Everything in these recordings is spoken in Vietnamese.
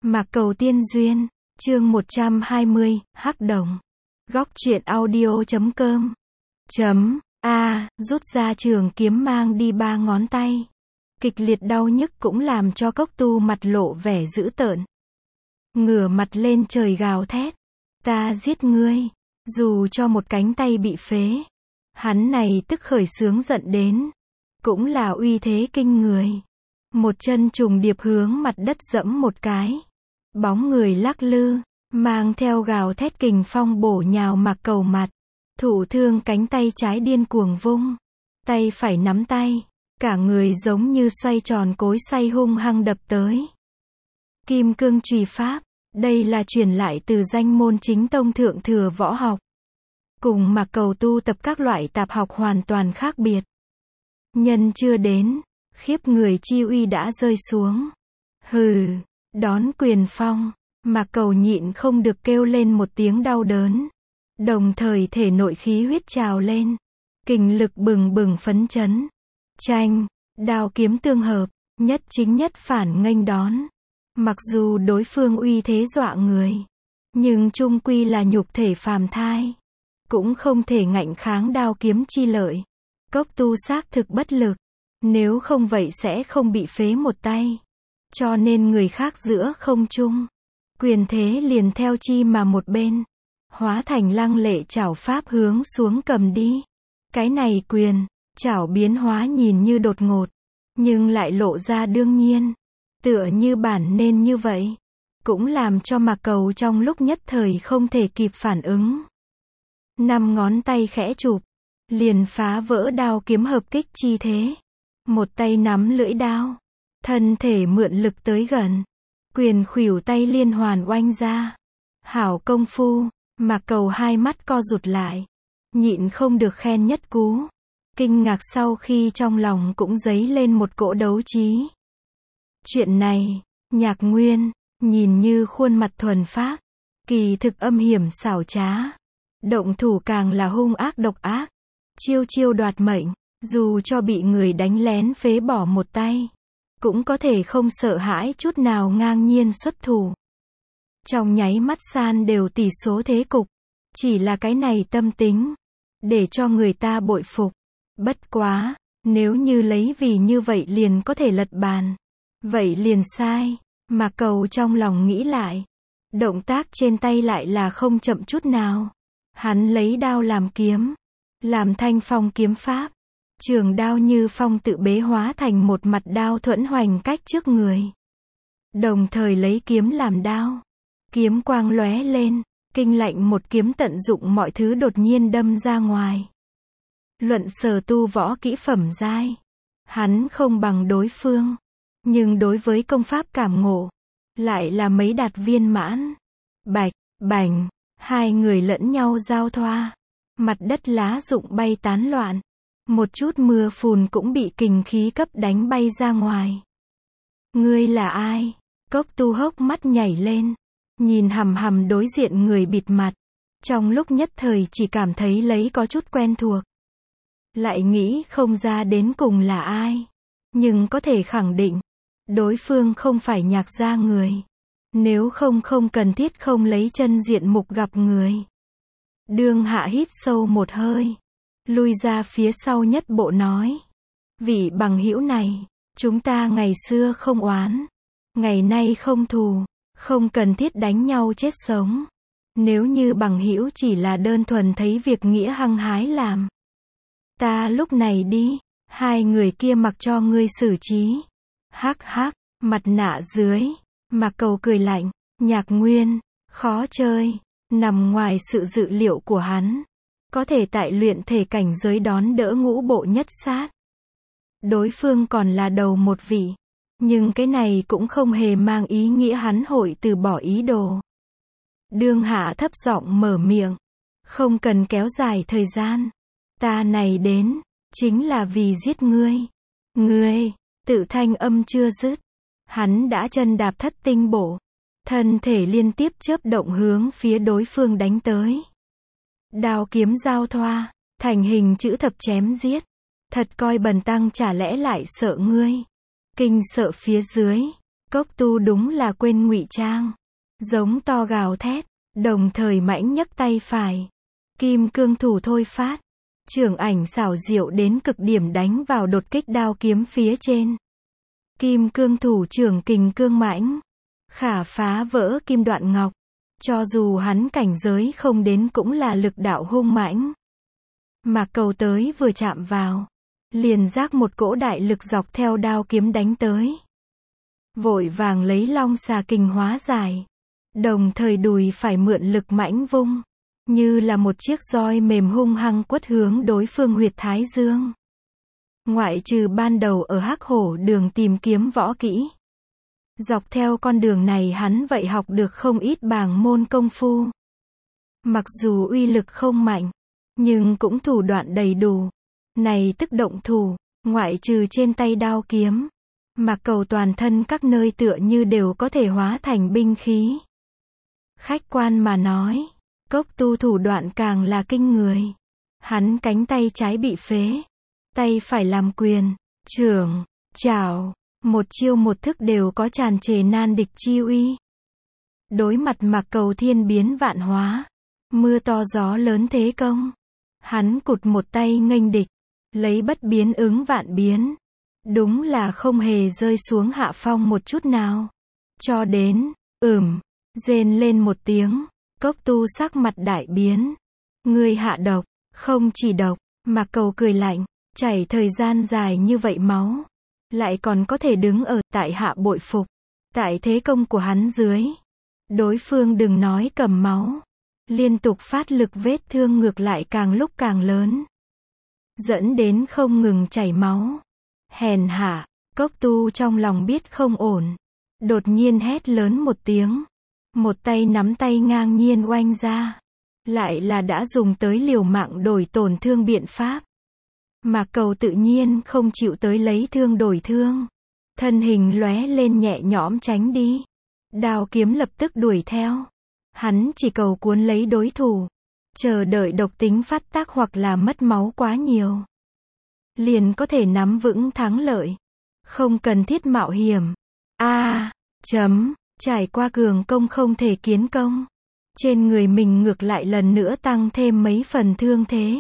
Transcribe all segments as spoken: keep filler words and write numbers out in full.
Mạc Cầu Tiên Duyên, chương một trăm hai mươi, Hắc Đồng. Góc truyện audio chấm com. Chấm, A, rút ra trường kiếm mang đi ba ngón tay. Kịch liệt đau nhức cũng làm cho Cốc Tu mặt lộ vẻ dữ tợn. Ngửa mặt lên trời gào thét. Ta giết ngươi. Dù cho một cánh tay bị phế. Hắn này tức khởi sướng giận đến. Cũng là uy thế kinh người. Một chân trùng điệp hướng mặt đất dẫm một cái. Bóng người lắc lư, mang theo gào thét kình phong bổ nhào Mạc Cầu mặt. Thủ thương cánh tay trái điên cuồng vung. Tay phải nắm tay. Cả người giống như xoay tròn cối xay hung hăng đập tới. Kim cương chùy pháp. Đây là truyền lại từ danh môn chính tông thượng thừa võ học. Cùng Mạc Cầu tu tập các loại tạp học hoàn toàn khác biệt. Nhân chưa đến, khiếp người chi uy đã rơi xuống. Hừ, đón quyền phong, Mạc Cầu nhịn không được kêu lên một tiếng đau đớn. Đồng thời thể nội khí huyết trào lên. Kình lực bừng bừng phấn chấn. Tranh, đao kiếm tương hợp, nhất chính nhất phản nghênh đón. Mặc dù đối phương uy thế dọa người, nhưng chung quy là nhục thể phàm thai. Cũng không thể ngạnh kháng đao kiếm chi lợi. Cốc Tu xác thực bất lực. Nếu không vậy sẽ không bị phế một tay. Cho nên người khác giữa không trung. Quyền thế liền theo chi mà một bên. Hóa thành lăng lệ chảo pháp hướng xuống cầm đi. Cái này quyền, chảo biến hóa nhìn như đột ngột. Nhưng lại lộ ra đương nhiên. Tựa như bản nên như vậy. Cũng làm cho Mạc Cầu trong lúc nhất thời không thể kịp phản ứng. Năm ngón tay khẽ chụp. Liền phá vỡ đao kiếm hợp kích chi thế. Một tay nắm lưỡi đao. Thân thể mượn lực tới gần. Quyền khuỷu tay liên hoàn oanh ra. Hảo công phu. Mạc Cầu hai mắt co rụt lại. Nhịn không được khen nhất cú. Kinh ngạc sau khi trong lòng cũng dấy lên một cỗ đấu trí. Chuyện này, Nhạc Nguyên, nhìn như khuôn mặt thuần phác. Kỳ thực âm hiểm xảo trá. Động thủ càng là hung ác độc ác. Chiêu chiêu đoạt mệnh. Dù cho bị người đánh lén phế bỏ một tay. Cũng có thể không sợ hãi chút nào ngang nhiên xuất thủ. Trong nháy mắt san đều tỷ số thế cục. Chỉ là cái này tâm tính. Để cho người ta bội phục. Bất quá, nếu như lấy vì như vậy liền có thể lật bàn. Vậy liền sai. Mạc Cầu trong lòng nghĩ lại. Động tác trên tay lại là không chậm chút nào. Hắn lấy đao làm kiếm. Làm thanh phong kiếm pháp. Trường đao như phong tự bế hóa thành một mặt đao thuẫn hoành cách trước người. Đồng thời lấy kiếm làm đao. Kiếm quang lóe lên. Kinh lạnh một kiếm tận dụng mọi thứ đột nhiên đâm ra ngoài. Luận sở tu võ kỹ phẩm giai. Hắn không bằng đối phương. Nhưng đối với công pháp cảm ngộ. Lại là mấy đạt viên mãn. Bạch, bành. Hai người lẫn nhau giao thoa. Mặt đất lá rụng bay tán loạn. Một chút mưa phùn cũng bị kình khí cấp đánh bay ra ngoài. Ngươi là ai? Cốc Tu hốc mắt nhảy lên. Nhìn hằm hằm đối diện người bịt mặt. Trong lúc nhất thời chỉ cảm thấy lấy có chút quen thuộc. Lại nghĩ không ra đến cùng là ai. Nhưng có thể khẳng định. Đối phương không phải Nhạc gia người. Nếu không không cần thiết không lấy chân diện mục gặp người. Đương Hạ hít sâu một hơi. Lui ra phía sau nhất bộ nói. Vị bằng hữu này. Chúng ta ngày xưa không oán. Ngày nay không thù. Không cần thiết đánh nhau chết sống. Nếu như bằng hữu chỉ là đơn thuần thấy việc nghĩa hăng hái làm. Ta lúc này đi. Hai người kia mặc cho ngươi xử trí. Hắc hắc, mặt nạ dưới. Mạc Cầu cười lạnh. Nhạc Nguyên, khó chơi. Nằm ngoài sự dự liệu của hắn. Có thể tại luyện thể cảnh giới đón đỡ ngũ bộ nhất sát. Đối phương còn là đầu một vị. Nhưng cái này cũng không hề mang ý nghĩa hắn hội từ bỏ ý đồ. Đương Hạ thấp giọng mở miệng. Không cần kéo dài thời gian. Ta này đến, chính là vì giết ngươi. Ngươi, tự thanh âm chưa dứt. Hắn đã chân đạp thất tinh bổ. Thân thể liên tiếp chớp động hướng phía đối phương đánh tới. Đao kiếm giao thoa, thành hình chữ thập chém giết. Thật coi bần tăng chả lẽ lại sợ ngươi. Kinh sợ phía dưới, Cốc tu đúng là quên ngụy trang. Giống to gào thét, đồng thời mãnh nhấc tay phải. Kim cương thủ thôi phát. Trưởng ảnh xảo diệu đến cực điểm đánh vào đột kích đao kiếm phía trên. Kim cương thủ trưởng kình cương mãnh. Khả phá vỡ kim đoạn ngọc. Cho dù hắn cảnh giới không đến cũng là lực đạo hung mãnh. Mạc Cầu tới vừa chạm vào. Liền giác một cỗ đại lực dọc theo đao kiếm đánh tới. Vội vàng lấy long xà kình hóa giải. Đồng thời đùi phải mượn lực mãnh vung. Như là một chiếc roi mềm hung hăng quất hướng đối phương huyệt thái dương. Ngoại trừ ban đầu ở Hắc Hổ đường tìm kiếm võ kỹ. Dọc theo con đường này hắn vậy học được không ít bảng môn công phu. Mặc dù uy lực không mạnh, nhưng cũng thủ đoạn đầy đủ. Này tức động thủ, ngoại trừ trên tay đao kiếm. Mạc Cầu toàn thân các nơi tựa như đều có thể hóa thành binh khí. Khách quan mà nói, Cốc tu thủ đoạn càng là kinh người. Hắn cánh tay trái bị phế. Tay phải làm quyền, trưởng, chảo. Một chiêu một thức đều có tràn trề nan địch chi uy. Đối mặt Mạc Cầu thiên biến vạn hóa. Mưa to gió lớn thế công. Hắn cụt một tay nghênh địch. Lấy bất biến ứng vạn biến. Đúng là không hề rơi xuống hạ phong một chút nào. Cho đến, ừm, rên lên một tiếng. Cốc tu sắc mặt đại biến. Ngươi hạ độc, không chỉ độc. Mạc Cầu cười lạnh. Chảy thời gian dài như vậy máu. Lại còn có thể đứng ở tại hạ bội phục. Tại thế công của hắn dưới. Đối phương đừng nói cầm máu. Liên tục phát lực vết thương ngược lại càng lúc càng lớn. Dẫn đến không ngừng chảy máu. Hèn hạ, Cốc tu trong lòng biết không ổn. Đột nhiên hét lớn một tiếng. Một tay nắm tay ngang nhiên oanh ra. Lại là đã dùng tới liều mạng đổi tổn thương biện pháp. Mạc Cầu tự nhiên không chịu tới lấy thương đổi thương. Thân hình lóe lên nhẹ nhõm tránh đi. Đao kiếm lập tức đuổi theo. Hắn chỉ cầu cuốn lấy đối thủ. Chờ đợi độc tính phát tác hoặc là mất máu quá nhiều. Liền có thể nắm vững thắng lợi. Không cần thiết mạo hiểm. A, à, chấm, trải qua cường công không thể kiến công. Trên người mình ngược lại lần nữa tăng thêm mấy phần thương thế.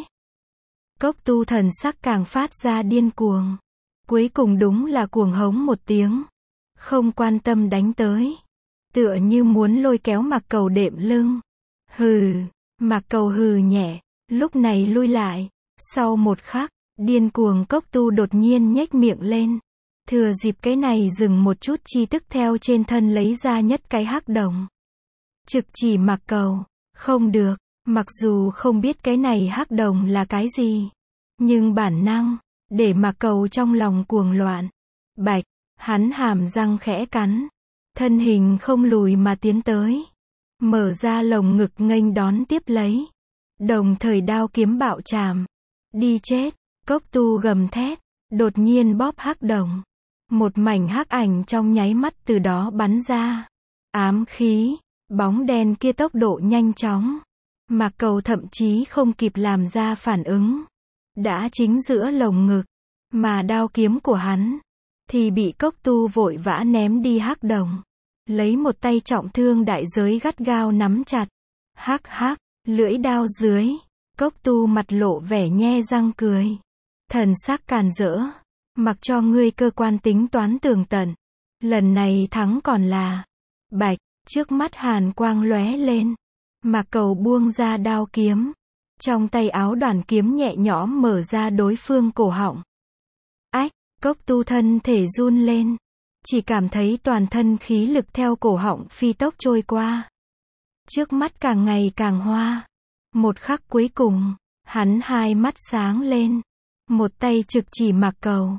Cốc tu thần sắc càng phát ra điên cuồng. Cuối cùng đúng là cuồng hống một tiếng. Không quan tâm đánh tới. Tựa như muốn lôi kéo Mạc Cầu đệm lưng. Hừ, Mạc Cầu hừ nhẹ. Lúc này lui lại. Sau một khắc, điên cuồng Cốc tu đột nhiên nhếch miệng lên. Thừa dịp cái này dừng một chút chi tức theo trên thân lấy ra nhất cái hắc đồng. Trực chỉ Mạc Cầu. Không được. Mặc dù không biết cái này hắc đồng là cái gì. Nhưng bản năng, để Mạc Cầu trong lòng cuồng loạn. Bạch, hắn hàm răng khẽ cắn. Thân hình không lùi mà tiến tới. Mở ra lồng ngực nghênh đón tiếp lấy. Đồng thời đao kiếm bạo chạm. Đi chết, Cốc tu gầm thét. Đột nhiên bóp hắc đồng. Một mảnh hắc ảnh trong nháy mắt từ đó bắn ra. Ám khí, bóng đen kia tốc độ nhanh chóng. Mạc Cầu thậm chí không kịp làm ra phản ứng. Đã chính giữa lồng ngực. Mà đao kiếm của hắn. Thì bị Cốc tu vội vã ném đi hắc đồng. Lấy một tay trọng thương đại giới gắt gao nắm chặt. Hắc hắc, lưỡi đao dưới. Cốc tu mặt lộ vẻ nhe răng cười. Thần sắc càn rỡ. Mặc cho ngươi cơ quan tính toán tường tận. Lần này thắng còn là. Bạch, trước mắt hàn quang lóe lên. Mạc Cầu buông ra đao kiếm. Trong tay áo đoàn kiếm nhẹ nhõm mở ra đối phương cổ họng. Ách, Cốc tu thân thể run lên. Chỉ cảm thấy toàn thân khí lực theo cổ họng phi tốc trôi qua. Trước mắt càng ngày càng hoa. Một khắc cuối cùng, hắn hai mắt sáng lên. Một tay trực chỉ Mạc Cầu.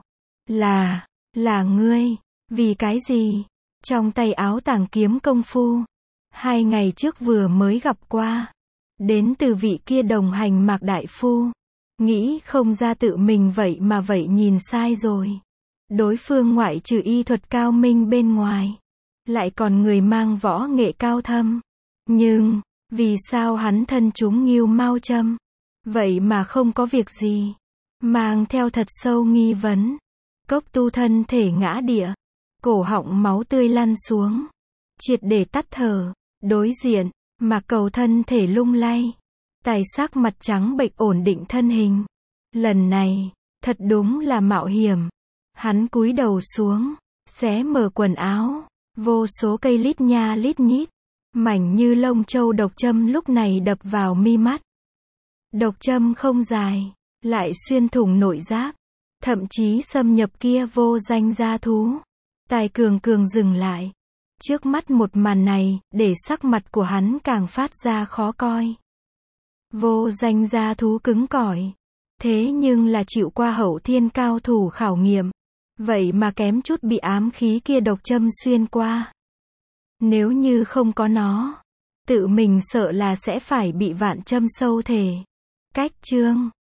Là, là ngươi, vì cái gì? Trong tay áo tàng kiếm công phu. Hai ngày trước vừa mới gặp qua. Đến từ vị kia đồng hành Mạc Đại Phu. Nghĩ không ra tự mình vậy mà vậy nhìn sai rồi. Đối phương ngoại trừ y thuật cao minh bên ngoài. Lại còn người mang võ nghệ cao thâm. Nhưng, vì sao hắn thân chúng Ngưu Mao châm? Vậy mà không có việc gì. Mang theo thật sâu nghi vấn. Cốc tu thân thể ngã địa. cổ họng máu tươi lăn xuống, triệt để tắt thở. Đối diện, Mạc Cầu thân thể lung lay, tài sắc mặt trắng bệch ổn định thân hình. Lần này, thật đúng là mạo hiểm. Hắn cúi đầu xuống, xé mở quần áo, vô số cây lít nha lít nhít, mảnh như lông châu độc châm lúc này đập vào mi mắt. Độc châm không dài, lại xuyên thủng nội giáp, thậm chí xâm nhập kia vô danh gia thú. Tài Cường Cường dừng lại. Trước mắt một màn này, để sắc mặt của hắn càng phát ra khó coi. Vô danh gia thú cứng cỏi, thế nhưng là chịu qua hậu thiên cao thủ khảo nghiệm. Vậy mà kém chút bị ám khí kia độc châm xuyên qua. Nếu như không có nó, tự mình sợ là sẽ phải bị vạn châm sâu thể. Cách chương